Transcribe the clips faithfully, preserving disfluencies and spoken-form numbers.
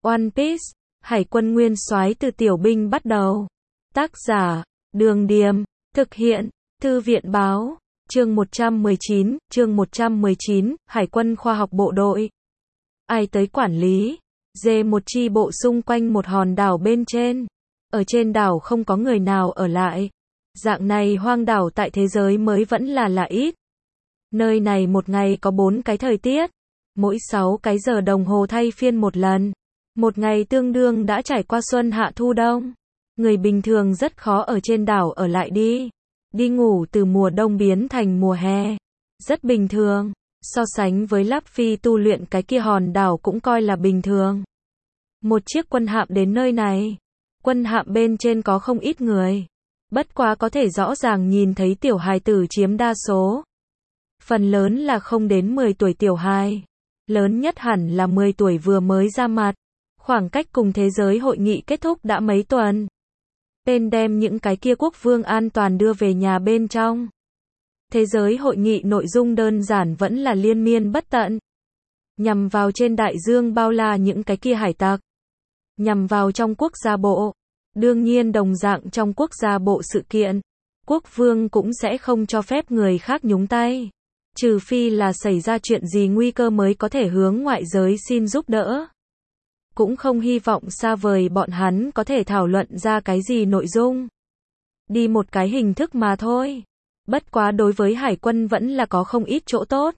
One Piece, Hải quân nguyên soái từ tiểu binh bắt đầu. Tác giả, Đường Điềm, thực hiện, Thư viện Báo, chương một trăm mười chín, chương một trăm mười chín, Hải quân khoa học bộ đội. Ai tới quản lý? Dê một chi bộ xung quanh một hòn đảo bên trên. Ở trên đảo không có người nào ở lại. Dạng này hoang đảo tại thế giới mới vẫn là là ít. Nơi này một ngày có bốn cái thời tiết. Mỗi sáu cái giờ đồng hồ thay phiên một lần. Một ngày tương đương đã trải qua xuân hạ thu đông. Người bình thường rất khó ở trên đảo ở lại đi. Đi ngủ từ mùa đông biến thành mùa hè. Rất bình thường. So sánh với Luffy tu luyện cái kia hòn đảo cũng coi là bình thường. Một chiếc quân hạm đến nơi này. Quân hạm bên trên có không ít người. Bất quá có thể rõ ràng nhìn thấy tiểu hài tử chiếm đa số. Phần lớn là không đến mười tuổi tiểu hài. Lớn nhất hẳn là mười tuổi vừa mới ra mặt. Khoảng cách cùng thế giới hội nghị kết thúc đã mấy tuần. Bên đem những cái kia quốc vương an toàn đưa về nhà bên trong. Thế giới hội nghị nội dung đơn giản vẫn là liên miên bất tận. Nhằm vào trên đại dương bao la những cái kia hải tặc. Nhằm vào trong quốc gia bộ. Đương nhiên đồng dạng trong quốc gia bộ sự kiện. Quốc vương cũng sẽ không cho phép người khác nhúng tay. Trừ phi là xảy ra chuyện gì nguy cơ mới có thể hướng ngoại giới xin giúp đỡ. Cũng không hy vọng xa vời bọn hắn có thể thảo luận ra cái gì nội dung. Đi một cái hình thức mà thôi. Bất quá đối với hải quân vẫn là có không ít chỗ tốt.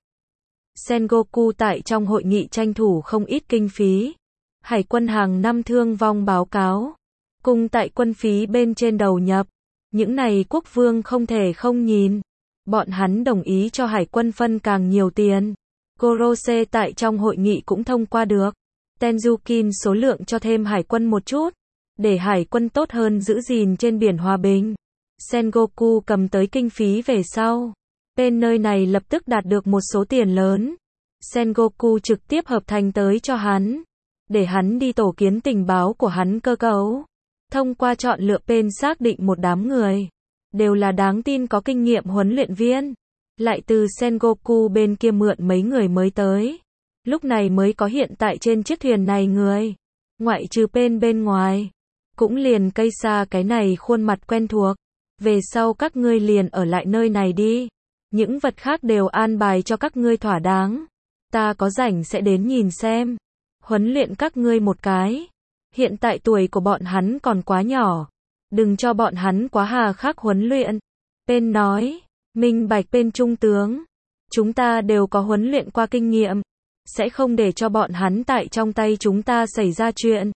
Sengoku tại trong hội nghị tranh thủ không ít kinh phí. Hải quân hàng năm thương vong báo cáo. Cùng tại quân phí bên trên đầu nhập. Những này quốc vương không thể không nhìn. Bọn hắn đồng ý cho hải quân phân càng nhiều tiền. Gorose tại trong hội nghị cũng thông qua được. Tenjukin số lượng cho thêm hải quân một chút. Để hải quân tốt hơn giữ gìn trên biển hòa bình. Sengoku cầm tới kinh phí về sau. Bên nơi này lập tức đạt được một số tiền lớn. Sengoku trực tiếp hợp thành tới cho hắn. Để hắn đi tổ kiến tình báo của hắn cơ cấu. Thông qua chọn lựa bên xác định một đám người. Đều là đáng tin có kinh nghiệm huấn luyện viên. Lại từ Sengoku bên kia mượn mấy người mới tới. Lúc này mới có hiện tại trên chiếc thuyền này người. Ngoại trừ bên bên ngoài. Cũng liền cây xa cái này khuôn mặt quen thuộc. Về sau các ngươi liền ở lại nơi này đi. Những vật khác đều an bài cho các ngươi thỏa đáng. Ta có rảnh sẽ đến nhìn xem. Huấn luyện các ngươi một cái. Hiện tại tuổi của bọn hắn còn quá nhỏ. Đừng cho bọn hắn quá hà khắc huấn luyện. Bên nói, minh bạch bên trung tướng. Chúng ta đều có huấn luyện qua kinh nghiệm. Sẽ không để cho bọn hắn tại trong tay chúng ta xảy ra chuyện.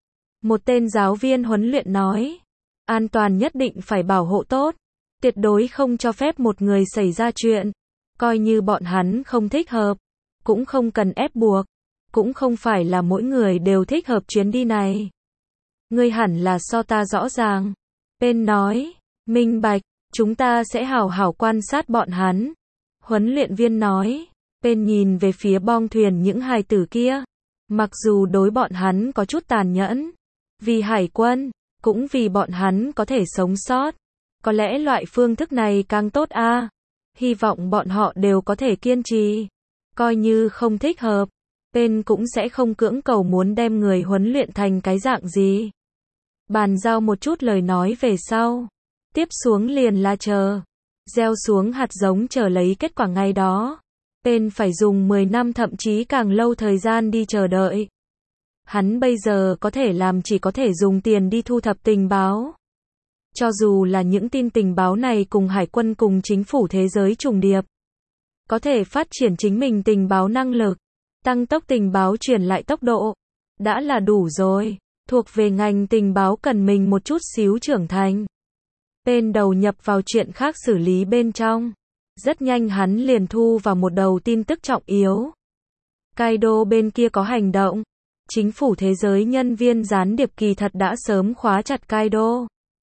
Một tên giáo viên huấn luyện nói. An toàn nhất định phải bảo hộ tốt. Tuyệt đối không cho phép một người xảy ra chuyện. Coi như bọn hắn không thích hợp. Cũng không cần ép buộc. Cũng không phải là mỗi người đều thích hợp chuyến đi này. Ngươi hẳn là so ta rõ ràng. Bên nói. Minh bạch. Chúng ta sẽ hảo hảo quan sát bọn hắn. Huấn luyện viên nói. Bên nhìn về phía bong thuyền những hài tử kia. Mặc dù đối bọn hắn có chút tàn nhẫn. Vì hải quân. Cũng vì bọn hắn có thể sống sót. Có lẽ loại phương thức này càng tốt a. À? Hy vọng bọn họ đều có thể kiên trì. Coi như không thích hợp. Bên cũng sẽ không cưỡng cầu muốn đem người huấn luyện thành cái dạng gì. Bàn giao một chút lời nói về sau. Tiếp xuống liền là chờ. Gieo xuống hạt giống chờ lấy kết quả ngay đó. Bên phải dùng mười năm thậm chí càng lâu thời gian đi chờ đợi. Hắn bây giờ có thể làm chỉ có thể dùng tiền đi thu thập tình báo. Cho dù là những tin tình báo này cùng hải quân cùng chính phủ thế giới trùng điệp. Có thể phát triển chính mình tình báo năng lực. Tăng tốc tình báo truyền lại tốc độ. Đã là đủ rồi. Thuộc về ngành tình báo cần mình một chút xíu trưởng thành. Bên đầu nhập vào chuyện khác xử lý bên trong. Rất nhanh hắn liền thu vào một đầu tin tức trọng yếu. Kaido bên kia có hành động. Chính phủ thế giới nhân viên gián điệp kỳ thật đã sớm khóa chặt Kaido.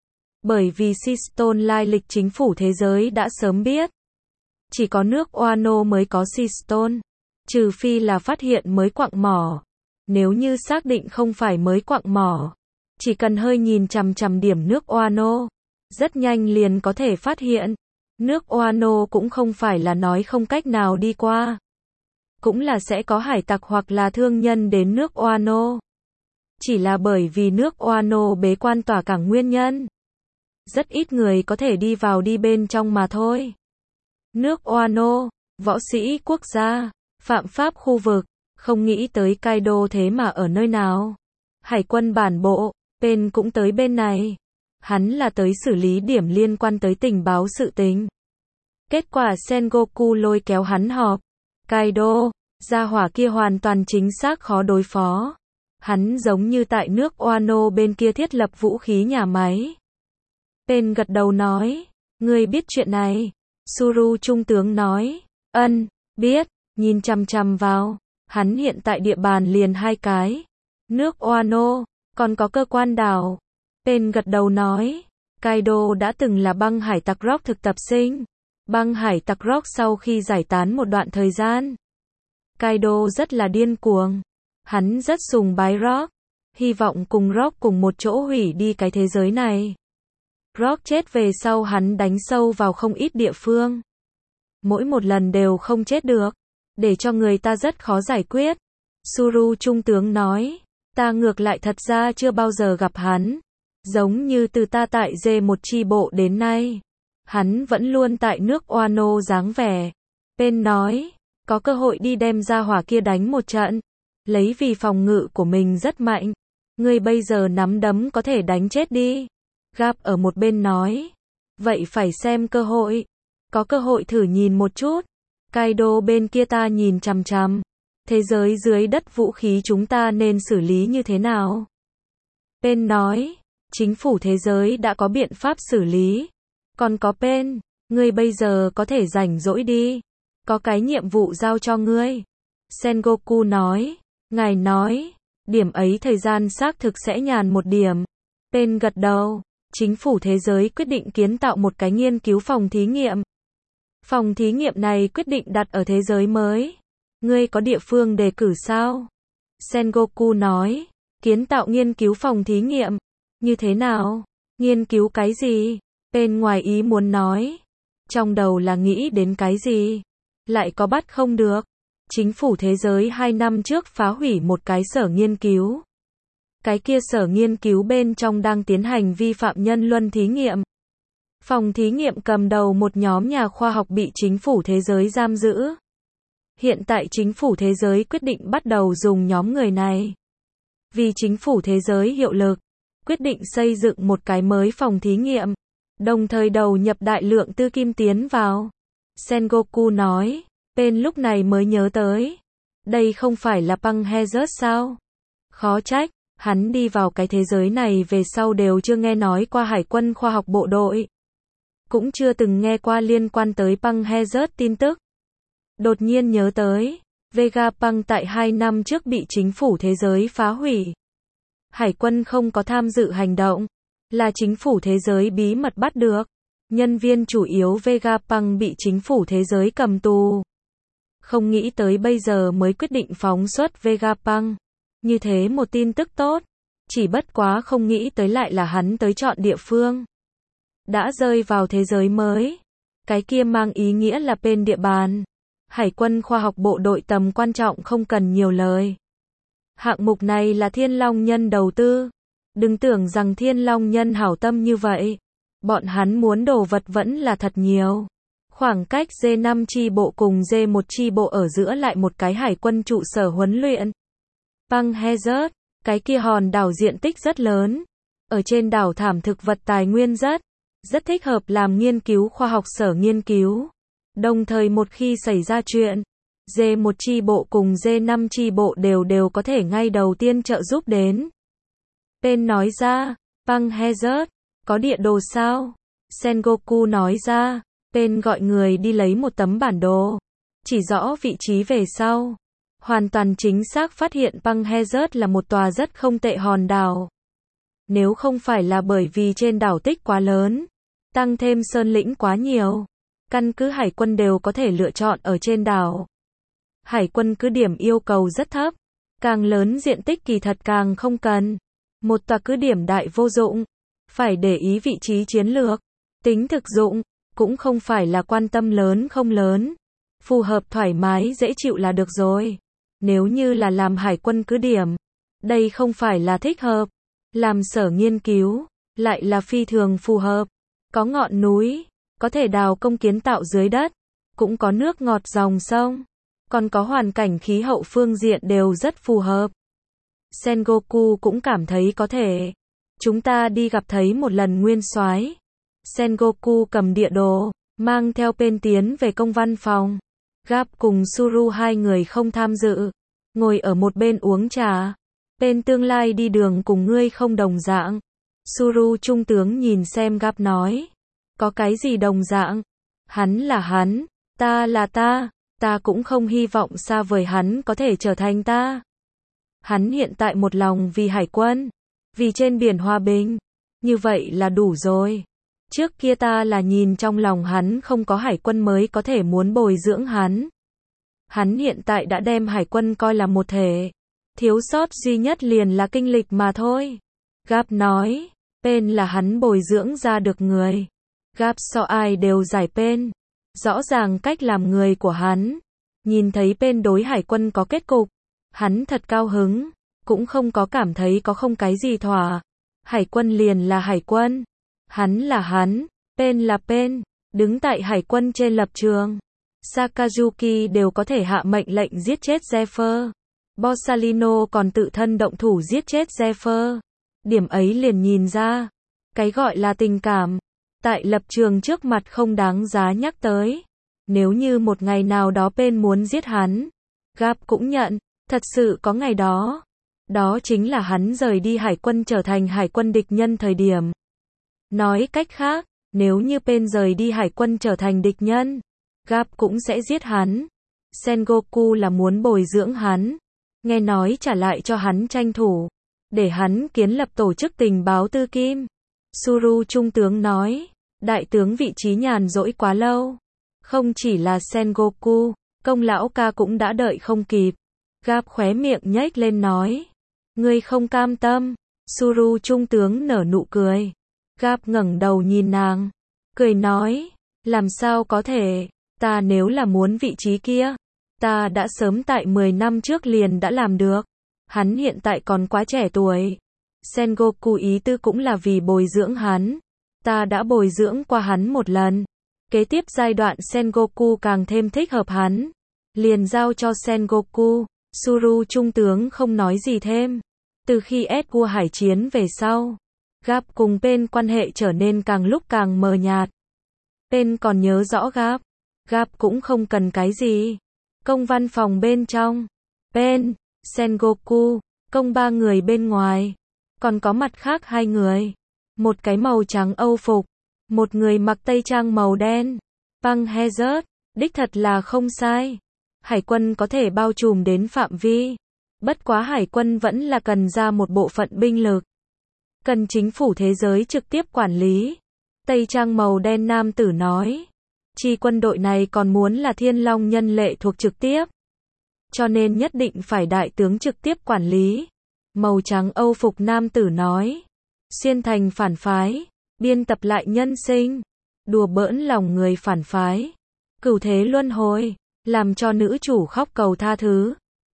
Bởi vì Seastone lai lịch chính phủ thế giới đã sớm biết. Chỉ có nước Wano mới có Seastone. Trừ phi là phát hiện mới quặng mỏ. Nếu như xác định không phải mới quặng mỏ. Chỉ cần hơi nhìn chằm chằm điểm nước Wano. Rất nhanh liền có thể phát hiện. Nước Wano cũng không phải là nói không cách nào đi qua. Cũng là sẽ có hải tặc hoặc là thương nhân đến nước Wano. chỉ là bởi vì nước Wano bế quan tỏa cảng nguyên nhân. Rất ít người có thể đi vào đi bên trong mà thôi. Nước Wano, võ sĩ quốc gia, phạm pháp khu vực, không nghĩ tới Kaido thế mà ở nơi nào. Hải quân bản bộ, Pain cũng tới bên này. Hắn là tới xử lý điểm liên quan tới tình báo sự tình. Kết quả Sengoku lôi kéo hắn họp. Kaido, gia hỏa kia hoàn toàn chính xác khó đối phó. Hắn giống như tại nước Wano bên kia thiết lập vũ khí nhà máy. Pain gật đầu nói, ngươi biết chuyện này. Suru trung tướng nói, ân, biết, nhìn chằm chằm vào. Hắn hiện tại địa bàn liền hai cái. Nước Wano, còn có cơ quan đảo. Pain gật đầu nói, Kaido đã từng là băng hải tặc Rock thực tập sinh. Băng hải tặc Rock sau khi giải tán một đoạn thời gian. Kaido rất là điên cuồng. Hắn rất sùng bái Rock. Hy vọng cùng Rock cùng một chỗ hủy đi cái thế giới này. Rock chết về sau hắn đánh sâu vào không ít địa phương. Mỗi một lần đều không chết được. Để cho người ta rất khó giải quyết. Suru trung tướng nói, ta ngược lại thật ra chưa bao giờ gặp hắn. Giống như từ ta tại G một chi bộ đến nay. Hắn vẫn luôn tại nước Wano dáng vẻ. Pain nói, có cơ hội đi đem ra hỏa kia đánh một trận. Lấy vì phòng ngự của mình rất mạnh. Ngươi bây giờ nắm đấm có thể đánh chết đi. Gap ở một bên nói, vậy phải xem cơ hội. Có cơ hội thử nhìn một chút. Kaido bên kia ta nhìn chằm chằm. Thế giới dưới đất vũ khí chúng ta nên xử lý như thế nào? Pain nói, chính phủ thế giới đã có biện pháp xử lý. Còn có Pain, ngươi bây giờ có thể rảnh rỗi đi. Có cái nhiệm vụ giao cho ngươi. Sengoku nói, ngài nói, điểm ấy thời gian xác thực sẽ nhàn một điểm. Pain gật đầu, chính phủ thế giới quyết định kiến tạo một cái nghiên cứu phòng thí nghiệm. Phòng thí nghiệm này quyết định đặt ở thế giới mới. Ngươi có địa phương đề cử sao? Sengoku nói, kiến tạo nghiên cứu phòng thí nghiệm. Như thế nào? Nghiên cứu cái gì? Pain ngoài ý muốn nói. Trong đầu là nghĩ đến cái gì? Lại có bắt không được. Chính phủ thế giới hai năm trước phá hủy một cái sở nghiên cứu. Cái kia sở nghiên cứu bên trong đang tiến hành vi phạm nhân luân thí nghiệm. Phòng thí nghiệm cầm đầu một nhóm nhà khoa học bị chính phủ thế giới giam giữ. Hiện tại chính phủ thế giới quyết định bắt đầu dùng nhóm người này. Vì chính phủ thế giới hiệu lực, quyết định xây dựng một cái mới phòng thí nghiệm, đồng thời đầu nhập đại lượng tư kim tiến vào. Sengoku nói, Pain lúc này mới nhớ tới. Đây không phải là Băng Hazard sao? Khó trách, hắn đi vào cái thế giới này về sau đều chưa nghe nói qua hải quân khoa học bộ đội. Cũng chưa từng nghe qua liên quan tới Băng Hazard tin tức. Đột nhiên nhớ tới, Vegapunk tại hai năm trước bị chính phủ thế giới phá hủy. Hải quân không có tham dự hành động, là chính phủ thế giới bí mật bắt được. Nhân viên chủ yếu Vegapunk bị chính phủ thế giới cầm tù. Không nghĩ tới bây giờ mới quyết định phóng xuất Vegapunk. Như thế một tin tức tốt, chỉ bất quá không nghĩ tới lại là hắn tới chọn địa phương. Đã rơi vào thế giới mới. Cái kia mang ý nghĩa là bên địa bàn. Hải quân khoa học bộ đội tầm quan trọng không cần nhiều lời. Hạng mục này là Thiên Long Nhân đầu tư. Đừng tưởng rằng Thiên Long Nhân hảo tâm như vậy. Bọn hắn muốn đồ vật vẫn là thật nhiều. Khoảng cách G năm chi bộ cùng G một chi bộ ở giữa lại một cái hải quân trụ sở huấn luyện. Băng Hazard, cái kia hòn đảo diện tích rất lớn. Ở trên đảo thảm thực vật tài nguyên rất, rất thích hợp làm nghiên cứu khoa học sở nghiên cứu. Đồng thời một khi xảy ra chuyện, G một chi bộ cùng G năm chi bộ đều đều có thể ngay đầu tiên trợ giúp đến. Pain nói ra, Băng Hazard, có địa đồ sao? Sengoku nói ra, Pain gọi người đi lấy một tấm bản đồ, chỉ rõ vị trí về sau. Hoàn toàn chính xác phát hiện Băng Hazard là một tòa rất không tệ hòn đảo. Nếu không phải là bởi vì trên đảo tích quá lớn, tăng thêm sơn lĩnh quá nhiều, căn cứ hải quân đều có thể lựa chọn ở trên đảo. Hải quân cứ điểm yêu cầu rất thấp, càng lớn diện tích kỳ thật càng không cần. Một tòa cứ điểm đại vô dụng, phải để ý vị trí chiến lược, tính thực dụng, cũng không phải là quan tâm lớn không lớn. Phù hợp thoải mái dễ chịu là được rồi. Nếu như là làm hải quân cứ điểm, Đây không phải là thích hợp. Làm sở nghiên cứu, lại là phi thường phù hợp. Có ngọn núi, có thể đào công kiến tạo dưới đất, cũng có nước ngọt dòng sông, còn có hoàn cảnh khí hậu phương diện đều rất phù hợp. Sengoku cũng cảm thấy có thể. Chúng ta đi gặp thấy một lần nguyên soái. Sengoku cầm địa đồ, mang theo Pen tiến về công văn phòng. Gap cùng Suru hai người không tham dự, ngồi ở một bên uống trà. Pen tương lai đi đường cùng ngươi không đồng dạng. Suru trung tướng nhìn xem Gap nói. Có cái gì đồng dạng? Hắn là hắn, ta là ta, ta cũng không hy vọng xa vời hắn có thể trở thành ta. Hắn hiện tại một lòng vì hải quân, vì trên biển hòa bình. Như vậy là đủ rồi. Trước kia ta là nhìn trong lòng hắn không có hải quân mới có thể muốn bồi dưỡng hắn. Hắn hiện tại đã đem hải quân coi là một thể. Thiếu sót duy nhất liền là kinh lịch mà thôi. Gap nói, Pen là hắn bồi dưỡng ra được người. Gap so ai đều giải Pen. Rõ ràng cách làm người của hắn. Nhìn thấy Pen đối hải quân có kết cục. Hắn thật cao hứng. Cũng không có cảm thấy có không cái gì thỏa. Hải quân liền là hải quân. Hắn là hắn. Pen là Pen. Đứng tại hải quân trên lập trường. Sakazuki đều có thể hạ mệnh lệnh giết chết Zephyr. Borsalino còn tự thân động thủ giết chết Zephyr. Điểm ấy liền nhìn ra. Cái gọi là tình cảm. Tại lập trường trước mặt không đáng giá nhắc tới. Nếu như một ngày nào đó Pen muốn giết hắn. Gap cũng nhận. Thật sự có ngày đó. Đó chính là hắn rời đi hải quân trở thành hải quân địch nhân thời điểm. Nói cách khác, nếu như Pen rời đi hải quân trở thành địch nhân, Gap cũng sẽ giết hắn. Sengoku là muốn bồi dưỡng hắn. Nghe nói trả lại cho hắn tranh thủ. Để hắn kiến lập tổ chức tình báo tư kim. Suru trung tướng nói. Đại tướng vị trí nhàn rỗi quá lâu. Không chỉ là Sengoku, công lão ca cũng đã đợi không kịp. Gap khóe miệng nhếch lên nói. Ngươi không cam tâm. Suru trung tướng nở nụ cười. Gap ngẩng đầu nhìn nàng. Cười nói. Làm sao có thể. Ta nếu là muốn vị trí kia. Ta đã sớm tại mười năm trước liền đã làm được. Hắn hiện tại còn quá trẻ tuổi. Sengoku ý tư cũng là vì bồi dưỡng hắn. Ta đã bồi dưỡng qua hắn một lần. Kế tiếp giai đoạn Sengoku càng thêm thích hợp hắn. Liền giao cho Sengoku. Suru trung tướng không nói gì thêm. Từ khi ét vua hải chiến về sau, Gap cùng Pen quan hệ trở nên càng lúc càng mờ nhạt. Pen còn nhớ rõ Gap. Gap cũng không cần cái gì. Công văn phòng bên trong. Pen, Sengoku, công ba người bên ngoài. Còn có mặt khác hai người. Một cái màu trắng Âu phục. Một người mặc tây trang màu đen. Băng Hazard, đích thật là không sai. Hải quân có thể bao trùm đến phạm vi. Bất quá hải quân vẫn là cần ra một bộ phận binh lực. Cần chính phủ thế giới trực tiếp quản lý. Tây trang màu đen nam tử nói. Chi quân đội này còn muốn là thiên long nhân lệ thuộc trực tiếp. Cho nên nhất định phải đại tướng trực tiếp quản lý. Màu trắng Âu phục nam tử nói. Xuyên thành phản phái. Biên tập lại nhân sinh. Đùa bỡn lòng người phản phái. Cửu thế luân hồi. Làm cho nữ chủ khóc cầu tha thứ.